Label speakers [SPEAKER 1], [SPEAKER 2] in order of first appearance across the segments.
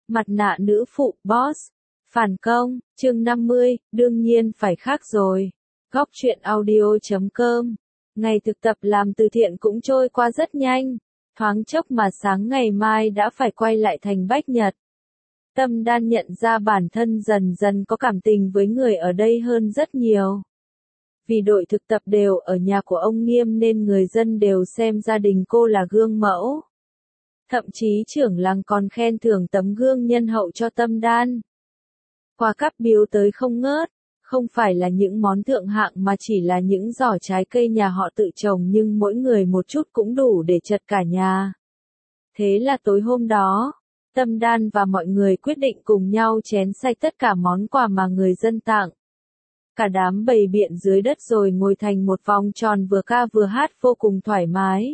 [SPEAKER 1] Mặt nạ nữ phụ, boss. Phản công, chương 50, đương nhiên phải khác rồi. Góc truyện audio.com. Ngày thực tập làm từ thiện cũng trôi qua rất nhanh. Thoáng chốc mà sáng ngày mai đã phải quay lại thành Bách Nhật. Tâm Đan nhận ra bản thân dần dần có cảm tình với người ở đây hơn rất nhiều. Vì đội thực tập đều ở nhà của ông Nghiêm nên người dân đều xem gia đình cô là gương mẫu. Thậm chí trưởng làng còn khen thưởng tấm gương nhân hậu cho Tâm Đan. Quà cáp biếu tới không ngớt, không phải là những món thượng hạng mà chỉ là những giỏ trái cây nhà họ tự trồng nhưng mỗi người một chút cũng đủ để chật cả nhà. Thế là tối hôm đó, Tâm Đan và mọi người quyết định cùng nhau chén sạch tất cả món quà mà người dân tặng. Cả đám bày biện dưới đất rồi ngồi thành một vòng tròn vừa ca vừa hát vô cùng thoải mái.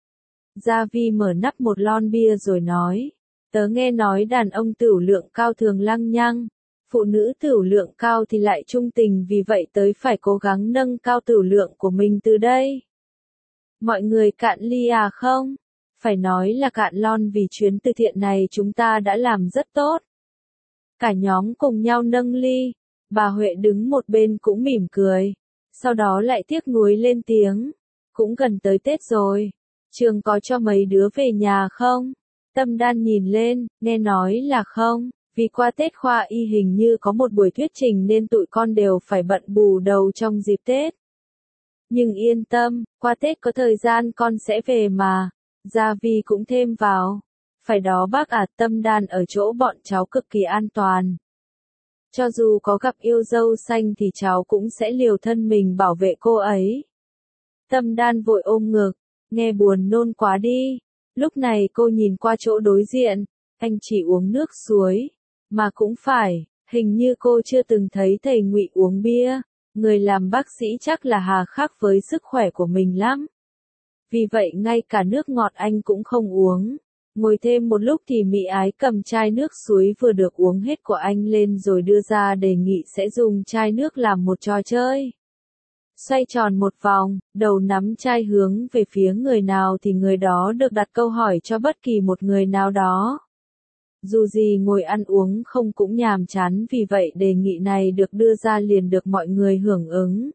[SPEAKER 1] Gia Vi mở nắp một lon bia rồi nói, tớ nghe nói đàn ông tửu lượng cao thường lăng nhăng, phụ nữ tửu lượng cao thì lại trung tình, vì vậy tớ phải cố gắng nâng cao tửu lượng của mình từ đây. Mọi người cạn ly à không? Phải nói là cạn lon vì chuyến từ thiện này chúng ta đã làm rất tốt. Cả nhóm cùng nhau nâng ly, bà Huệ đứng một bên cũng mỉm cười, sau đó lại tiếc nuối lên tiếng, cũng gần tới Tết rồi, trường có cho mấy đứa về nhà không? Tâm Đan nhìn lên, nghe nói là không, vì qua Tết khoa y hình như có một buổi thuyết trình nên tụi con đều phải bận bù đầu trong dịp Tết. Nhưng yên tâm, qua Tết có thời gian con sẽ về mà. Gia Vi cũng thêm vào. Phải đó bác à, Tâm Đan ở chỗ bọn cháu cực kỳ an toàn. Cho dù có gặp yêu dâu xanh thì cháu cũng sẽ liều thân mình bảo vệ cô ấy. Tâm Đan vội ôm ngực, nghe buồn nôn quá đi. Lúc này cô nhìn qua chỗ đối diện, anh chỉ uống nước suối. Mà cũng phải, hình như cô chưa từng thấy thầy Ngụy uống bia. Người làm bác sĩ chắc là hà khắc với sức khỏe của mình lắm. Vì vậy ngay cả nước ngọt anh cũng không uống. Ngồi thêm một lúc thì Mỹ Ái cầm chai nước suối vừa được uống hết của anh lên rồi đưa ra đề nghị sẽ dùng chai nước làm một trò chơi. Xoay tròn một vòng, đầu nắm chai hướng về phía người nào thì người đó được đặt câu hỏi cho bất kỳ một người nào đó. Dù gì ngồi ăn uống không cũng nhàm chán, vì vậy đề nghị này được đưa ra liền được mọi người hưởng ứng.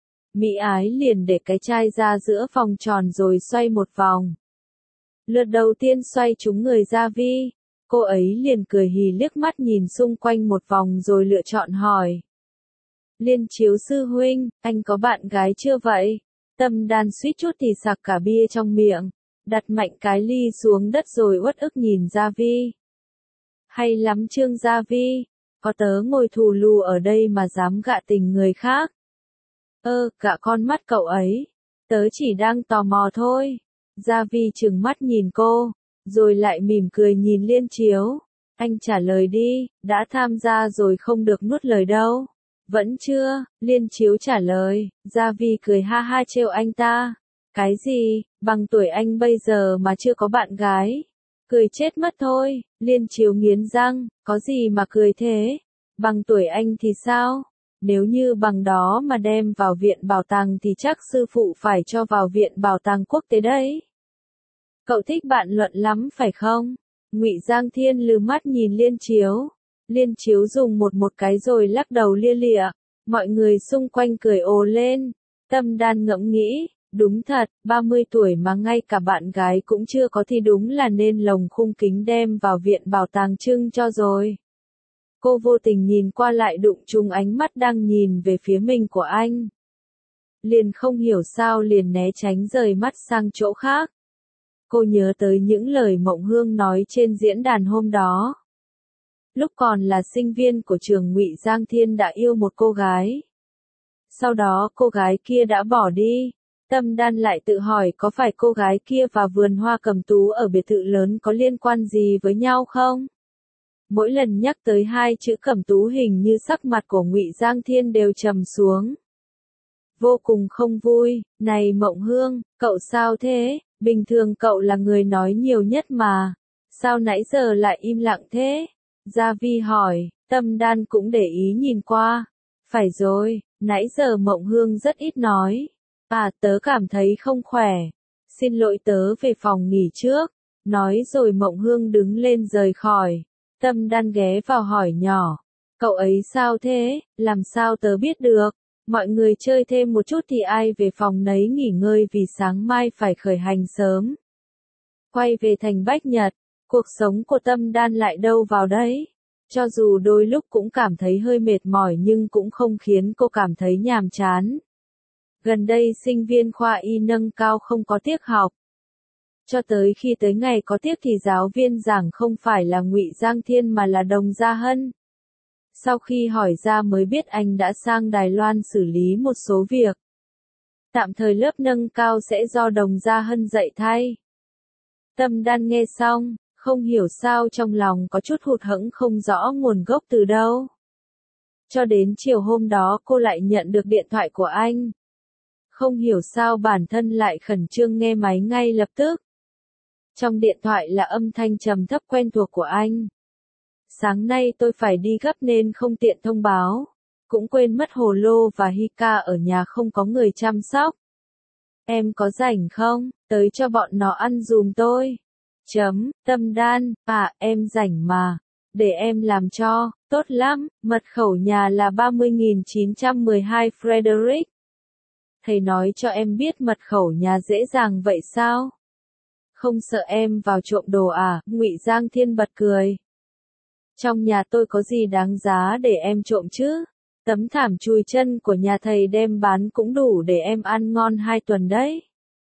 [SPEAKER 1] Mỹ Ái liền để cái chai ra giữa vòng tròn rồi xoay một vòng. Lượt đầu tiên xoay trúng người Gia Vi, cô ấy liền cười hì liếc mắt nhìn xung quanh một vòng rồi lựa chọn hỏi. Liên Chiếu sư huynh, anh có bạn gái chưa vậy? Tâm Đan suýt chút thì sặc cả bia trong miệng, đặt mạnh cái ly xuống đất rồi uất ức nhìn Gia Vi. Hay lắm Trương Gia Vi, có tớ ngồi thù lù ở đây mà dám gạ tình người khác. Gạ con mắt cậu ấy, tớ chỉ đang tò mò thôi. Gia Vi trừng mắt nhìn cô, rồi lại mỉm cười nhìn Liên Chiếu. Anh trả lời đi, đã tham gia rồi không được nuốt lời đâu. Vẫn chưa, Liên Chiếu trả lời. Gia Vi cười ha ha trêu anh ta. Cái gì, bằng tuổi anh bây giờ mà chưa có bạn gái. Cười chết mất thôi. Liên Chiếu nghiến răng, có gì mà cười thế? Bằng tuổi anh thì sao? Nếu như bằng đó mà đem vào viện bảo tàng thì chắc sư phụ phải cho vào viện bảo tàng quốc tế đấy. Cậu thích bạn luận lắm phải không? Ngụy Giang Thiên lừ mắt nhìn Liên Chiếu. Liên Chiếu dùng một cái rồi lắc đầu lia lịa. Mọi người xung quanh cười ồ lên. Tâm Đan ngẫm nghĩ, đúng thật, 30 tuổi mà ngay cả bạn gái cũng chưa có thì đúng là nên lồng khung kính đem vào viện bảo tàng trưng cho rồi. Cô vô tình nhìn qua lại đụng trúng ánh mắt đang nhìn về phía mình của anh. Liền không hiểu sao liền né tránh rời mắt sang chỗ khác. Cô nhớ tới những lời Mộng Hương nói trên diễn đàn hôm đó. Lúc còn là sinh viên của trường Ngụy Giang Thiên đã yêu một cô gái. Sau đó cô gái kia đã bỏ đi. Tâm Đan lại tự hỏi có phải cô gái kia và vườn hoa cầm tú ở biệt thự lớn có liên quan gì với nhau không? Mỗi lần nhắc tới hai chữ Cẩm Tú hình như sắc mặt của Ngụy Giang Thiên đều trầm xuống. Vô cùng không vui, này Mộng Hương, cậu sao thế? Bình thường cậu là người nói nhiều nhất mà. Sao nãy giờ lại im lặng thế? Gia Vi hỏi, Tâm Đan cũng để ý nhìn qua. Phải rồi, nãy giờ Mộng Hương rất ít nói. Tớ cảm thấy không khỏe. Xin lỗi tớ về phòng nghỉ trước. Nói rồi Mộng Hương đứng lên rời khỏi. Tâm Đan ghé vào hỏi nhỏ. Cậu ấy sao thế, làm sao tớ biết được? Mọi người chơi thêm một chút thì ai về phòng nấy nghỉ ngơi vì sáng mai phải khởi hành sớm. Quay về thành Bách Nhật, cuộc sống của Tâm Đan lại đâu vào đấy. Cho dù đôi lúc cũng cảm thấy hơi mệt mỏi nhưng cũng không khiến cô cảm thấy nhàm chán. Gần đây sinh viên khoa y nâng cao không có tiết học. Cho tới khi tới ngày có tiết thì giáo viên giảng không phải là Ngụy Giang Thiên mà là Đồng Gia Hân. Sau khi hỏi ra mới biết anh đã sang Đài Loan xử lý một số việc. Tạm thời lớp nâng cao sẽ do Đồng Gia Hân dạy thay. Tâm Đan nghe xong, không hiểu sao trong lòng có chút hụt hẫng không rõ nguồn gốc từ đâu. Cho đến chiều hôm đó cô lại nhận được điện thoại của anh. Không hiểu sao bản thân lại khẩn trương nghe máy ngay lập tức. Trong điện thoại là âm thanh trầm thấp quen thuộc của anh. Sáng nay tôi phải đi gấp nên không tiện thông báo. Cũng quên mất Hồ Lô và Hika ở nhà không có người chăm sóc. Em có rảnh không? Tới cho bọn nó ăn giùm tôi. Tâm Đan, em rảnh mà. Để em làm cho, tốt lắm, mật khẩu nhà là 30.912 Frederick. Thầy nói cho em biết mật khẩu nhà dễ dàng vậy sao? Không sợ em vào trộm đồ à? Ngụy Giang Thiên bật cười. Trong nhà tôi có gì đáng giá để em trộm chứ? Tấm thảm chùi chân của nhà thầy đem bán cũng đủ để em ăn ngon 2 tuần đấy.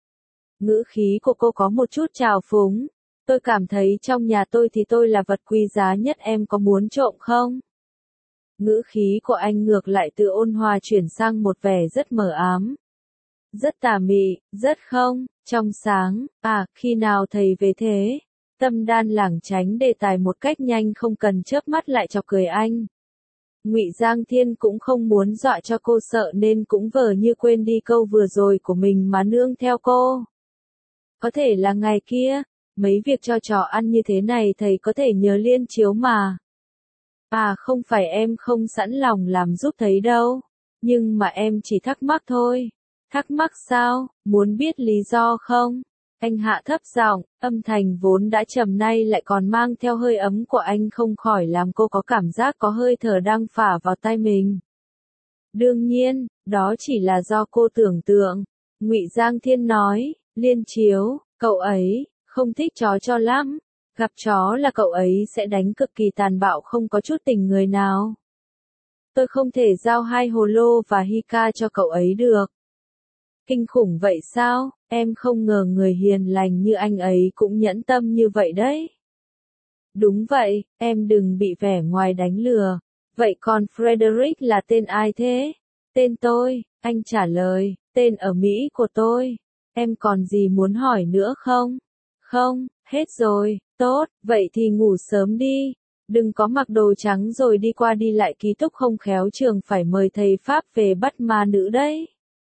[SPEAKER 1] Ngữ khí của cô có một chút trào phúng. Tôi cảm thấy trong nhà tôi thì tôi là vật quý giá nhất, em có muốn trộm không? Ngữ khí của anh ngược lại từ ôn hòa chuyển sang một vẻ rất mờ ám. Rất tà mị, rất không, trong sáng, khi nào thầy về thế? Tâm Đan lảng tránh đề tài một cách nhanh không cần chớp mắt lại chọc cười anh. Ngụy Giang Thiên cũng không muốn dọa cho cô sợ nên cũng vờ như quên đi câu vừa rồi của mình mà nương theo cô. Có thể là ngày kia, mấy việc cho trò ăn như thế này thầy có thể nhớ Liên Chiếu mà. Không phải em không sẵn lòng làm giúp thầy đâu, nhưng mà em chỉ thắc mắc thôi. Thắc mắc sao, muốn biết lý do không? Anh hạ thấp giọng, âm thanh vốn đã trầm nay lại còn mang theo hơi ấm của anh không khỏi làm cô có cảm giác có hơi thở đang phả vào tai mình. Đương nhiên, đó chỉ là do cô tưởng tượng. Ngụy Giang Thiên nói, Liên Chiếu, cậu ấy không thích chó cho lắm. Gặp chó là cậu ấy sẽ đánh cực kỳ tàn bạo không có chút tình người nào. Tôi không thể giao 2 Hồ Lô và Hika cho cậu ấy được. Kinh khủng vậy sao, em không ngờ người hiền lành như anh ấy cũng nhẫn tâm như vậy đấy. Đúng vậy, em đừng bị vẻ ngoài đánh lừa. Vậy còn Frederick là tên ai thế? Tên tôi, anh trả lời, tên ở Mỹ của tôi. Em còn gì muốn hỏi nữa không? Không, hết rồi, tốt, vậy thì ngủ sớm đi. Đừng có mặc đồ trắng rồi đi qua đi lại ký túc không khéo trường phải mời thầy Pháp về bắt ma nữ đấy.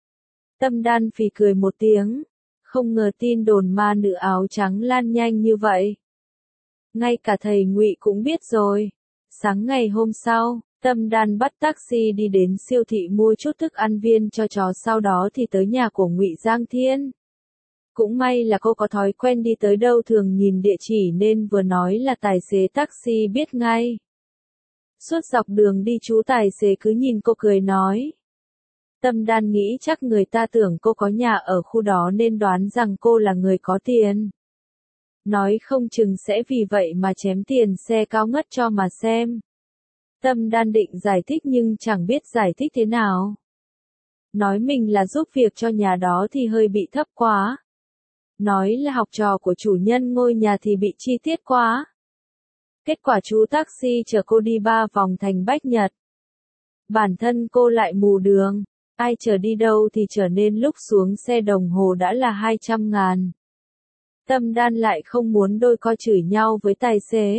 [SPEAKER 1] Tâm Đan phì cười một tiếng, không ngờ tin đồn ma nữ áo trắng lan nhanh như vậy. Ngay cả thầy Ngụy cũng biết rồi. Sáng ngày hôm sau, Tâm Đan bắt taxi đi đến siêu thị mua chút thức ăn viên cho chó, sau đó thì tới nhà của Ngụy Giang Thiên. Cũng may là cô có thói quen đi tới đâu thường nhìn địa chỉ nên vừa nói là tài xế taxi biết ngay. Suốt dọc đường đi chú tài xế cứ nhìn cô cười nói. Tâm Đan nghĩ chắc người ta tưởng cô có nhà ở khu đó nên đoán rằng cô là người có tiền. Nói không chừng sẽ vì vậy mà chém tiền xe cao ngất cho mà xem. Tâm Đan định giải thích nhưng chẳng biết giải thích thế nào. Nói mình là giúp việc cho nhà đó thì hơi bị thấp quá. Nói là học trò của chủ nhân ngôi nhà thì bị chi tiết quá. Kết quả chú taxi chở cô đi 3 vòng thành Bách Nhật. Bản thân cô lại mù đường. Ai chở đi đâu thì trở nên lúc xuống xe đồng hồ đã là 200.000. Tâm Đan lại không muốn đôi co chửi nhau với tài xế.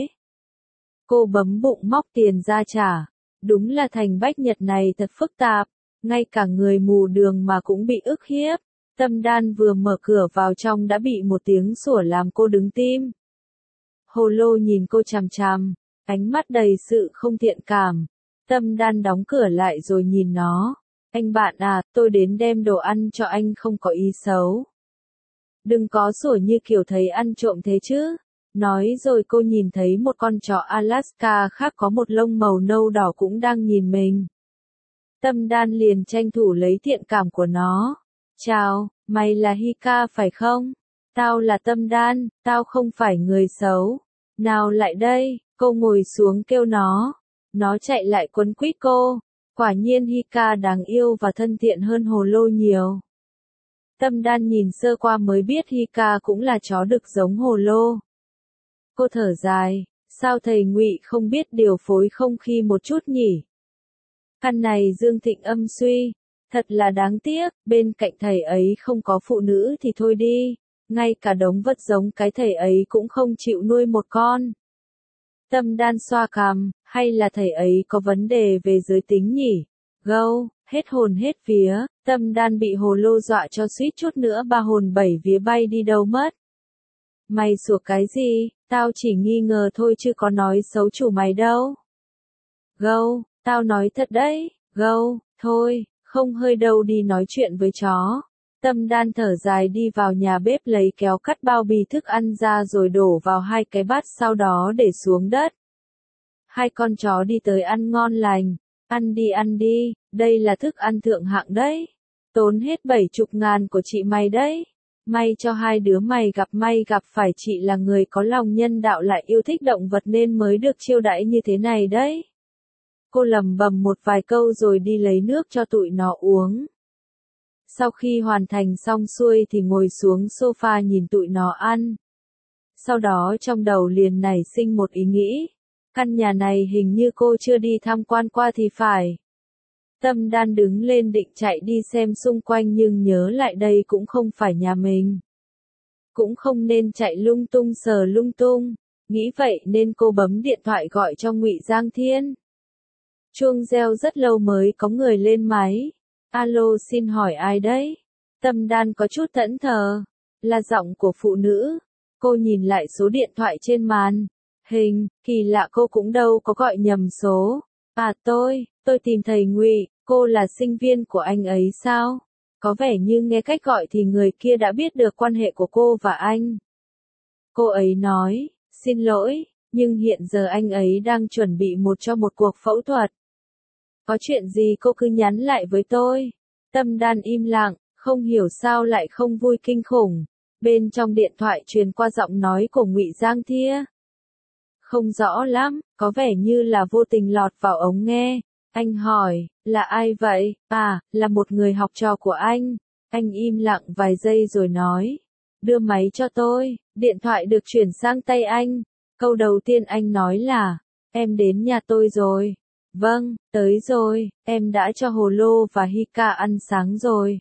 [SPEAKER 1] Cô bấm bụng móc tiền ra trả. Đúng là thành Bách Nhật này thật phức tạp. Ngay cả người mù đường mà cũng bị ức hiếp. Tâm Đan vừa mở cửa vào trong đã bị một tiếng sủa làm cô đứng tim. Hồ Lô nhìn cô chằm chằm, ánh mắt đầy sự không thiện cảm. Tâm Đan đóng cửa lại rồi nhìn nó. Anh bạn à, tôi đến đem đồ ăn cho anh không có ý xấu. Đừng có sủa như kiểu thấy ăn trộm thế chứ. Nói rồi cô nhìn thấy một con chó Alaska khác có một lông màu nâu đỏ cũng đang nhìn mình. Tâm Đan liền tranh thủ lấy thiện cảm của nó. Chào, mày là Hika phải không? Tao là Tâm Đan, tao không phải người xấu. Nào lại đây, cô ngồi xuống kêu nó. Nó chạy lại quấn quýt cô. Quả nhiên Hika đáng yêu và thân thiện hơn hồ lô nhiều. Tâm Đan nhìn sơ qua mới biết Hika cũng là chó đực giống hồ lô. Cô thở dài, sao thầy Ngụy không biết điều phối không khí một chút nhỉ? Căn này Dương Thịnh âm suy, thật là đáng tiếc, bên cạnh thầy ấy không có phụ nữ thì thôi đi, ngay cả đống vật giống cái thầy ấy cũng không chịu nuôi một con. Tâm Đan xoa cằm, hay là thầy ấy có vấn đề về giới tính nhỉ? Gâu, hết hồn hết vía, Tâm Đan bị hồ lô dọa cho suýt chút nữa ba hồn bảy vía bay đi đâu mất. Mày sủa cái gì, tao chỉ nghi ngờ thôi chứ có nói xấu chủ mày đâu. Gâu, tao nói thật đấy, gâu, thôi, không hơi đâu đi nói chuyện với chó. Tâm Đan thở dài đi vào nhà bếp lấy kéo cắt bao bì thức ăn ra rồi đổ vào hai cái bát sau đó để xuống đất. Hai con chó đi tới ăn ngon lành, ăn đi, đây là thức ăn thượng hạng đấy. Tốn hết 70.000 của chị mày đấy. May cho hai đứa mày gặp phải chị là người có lòng nhân đạo lại yêu thích động vật nên mới được chiêu đãi như thế này đấy. Cô lẩm bẩm một vài câu rồi đi lấy nước cho tụi nó uống. Sau khi hoàn thành xong xuôi thì ngồi xuống sofa nhìn tụi nó ăn. Sau đó trong đầu liền nảy sinh một ý nghĩ. Căn nhà này hình như cô chưa đi tham quan qua thì phải. Tâm Đan đứng lên định chạy đi xem xung quanh nhưng nhớ lại đây cũng không phải nhà mình. Cũng không nên chạy lung tung sờ lung tung. Nghĩ vậy nên cô bấm điện thoại gọi cho Ngụy Giang Thiên. Chuông reo rất lâu mới có người lên máy. Alo, xin hỏi ai đấy? Tâm Đan có chút thẫn thờ. Là giọng của phụ nữ. Cô nhìn lại số điện thoại trên màn hình, kỳ lạ cô cũng đâu có gọi nhầm số. À tôi tìm thầy Ngụy, cô là sinh viên của anh ấy sao? Có vẻ như nghe cách gọi thì người kia đã biết được quan hệ của cô và anh. Cô ấy nói, xin lỗi, nhưng hiện giờ anh ấy đang chuẩn bị cho một cuộc phẫu thuật. Có chuyện gì cô cứ nhắn lại với tôi. Tâm Đan im lặng, không hiểu sao lại không vui kinh khủng. Bên trong điện thoại truyền qua giọng nói của Ngụy Giang Thia. Không rõ lắm, có vẻ như là vô tình lọt vào ống nghe. Anh hỏi, là ai vậy? À, là một người học trò của anh. Anh im lặng vài giây rồi nói. Đưa máy cho tôi. Điện thoại được chuyển sang tay anh. Câu đầu tiên anh nói là, em đến nhà tôi rồi. Vâng, tới rồi, em đã cho Hồ Lô và Hika ăn sáng rồi.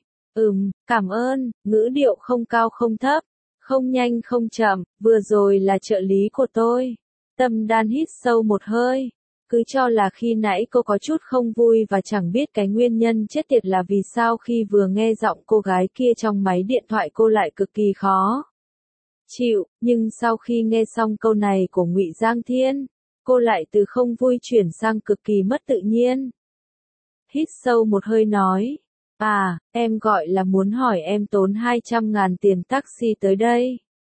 [SPEAKER 1] Cảm ơn, ngữ điệu không cao không thấp, không nhanh không chậm, vừa rồi là trợ lý của tôi. Tâm Đan hít sâu một hơi, cứ cho là khi nãy cô có chút không vui và chẳng biết cái nguyên nhân chết tiệt là vì sao khi vừa nghe giọng cô gái kia trong máy điện thoại cô lại cực kỳ khó chịu, nhưng sau khi nghe xong câu này của Ngụy Giang Thiên, cô lại từ không vui chuyển sang cực kỳ mất tự nhiên. Hít sâu một hơi nói, à, em gọi là muốn hỏi em tốn 200.000 tiền taxi tới đây.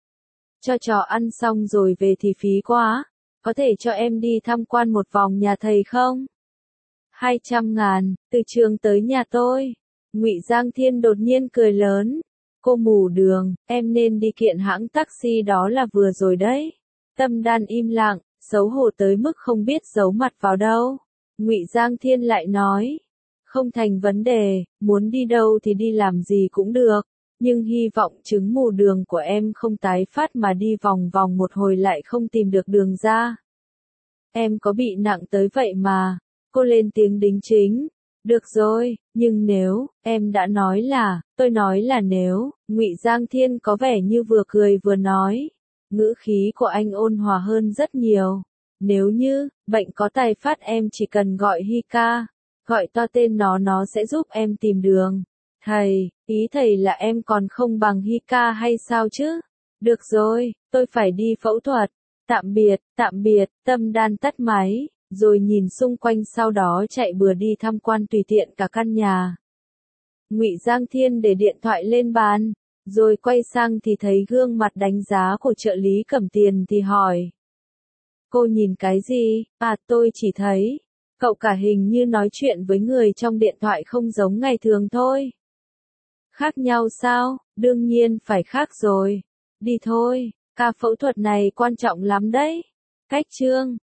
[SPEAKER 1] Cho trò ăn xong rồi về thì phí quá, có thể cho em đi tham quan một vòng nhà thầy không? 200.000, từ trường tới nhà tôi. Ngụy Giang Thiên đột nhiên cười lớn. Cô mù đường, em nên đi kiện hãng taxi đó là vừa rồi đấy. Tâm Đan im lặng, xấu hổ tới mức không biết giấu mặt vào đâu. Ngụy Giang Thiên lại nói, không thành vấn đề, muốn đi đâu thì đi làm gì cũng được, nhưng hy vọng chứng mù đường của em không tái phát mà đi vòng vòng một hồi lại không tìm được đường ra. Em có bị nặng tới vậy mà. Cô lên tiếng đính chính. Được rồi, nhưng nếu, em đã nói là, tôi nói là nếu, Ngụy Giang Thiên có vẻ như vừa cười vừa nói. Ngữ khí của anh ôn hòa hơn rất nhiều. Nếu như, bệnh có tài phát em chỉ cần gọi Hika, gọi to tên nó sẽ giúp em tìm đường. Thầy, ý thầy là em còn không bằng Hika hay sao chứ? Được rồi, tôi phải đi phẫu thuật. Tạm biệt, Tâm Đan tắt máy, rồi nhìn xung quanh sau đó chạy bừa đi tham quan tùy tiện cả căn nhà. Ngụy Giang Thiên để điện thoại lên bàn, Rồi quay sang thì thấy gương mặt đánh giá của trợ lý cầm tiền thì hỏi. Cô nhìn cái gì? À, tôi chỉ thấy, cậu cả hình như nói chuyện với người trong điện thoại không giống ngày thường thôi. Khác nhau sao? Đương nhiên phải khác rồi. Đi thôi, ca phẫu thuật này quan trọng lắm đấy. Cách chương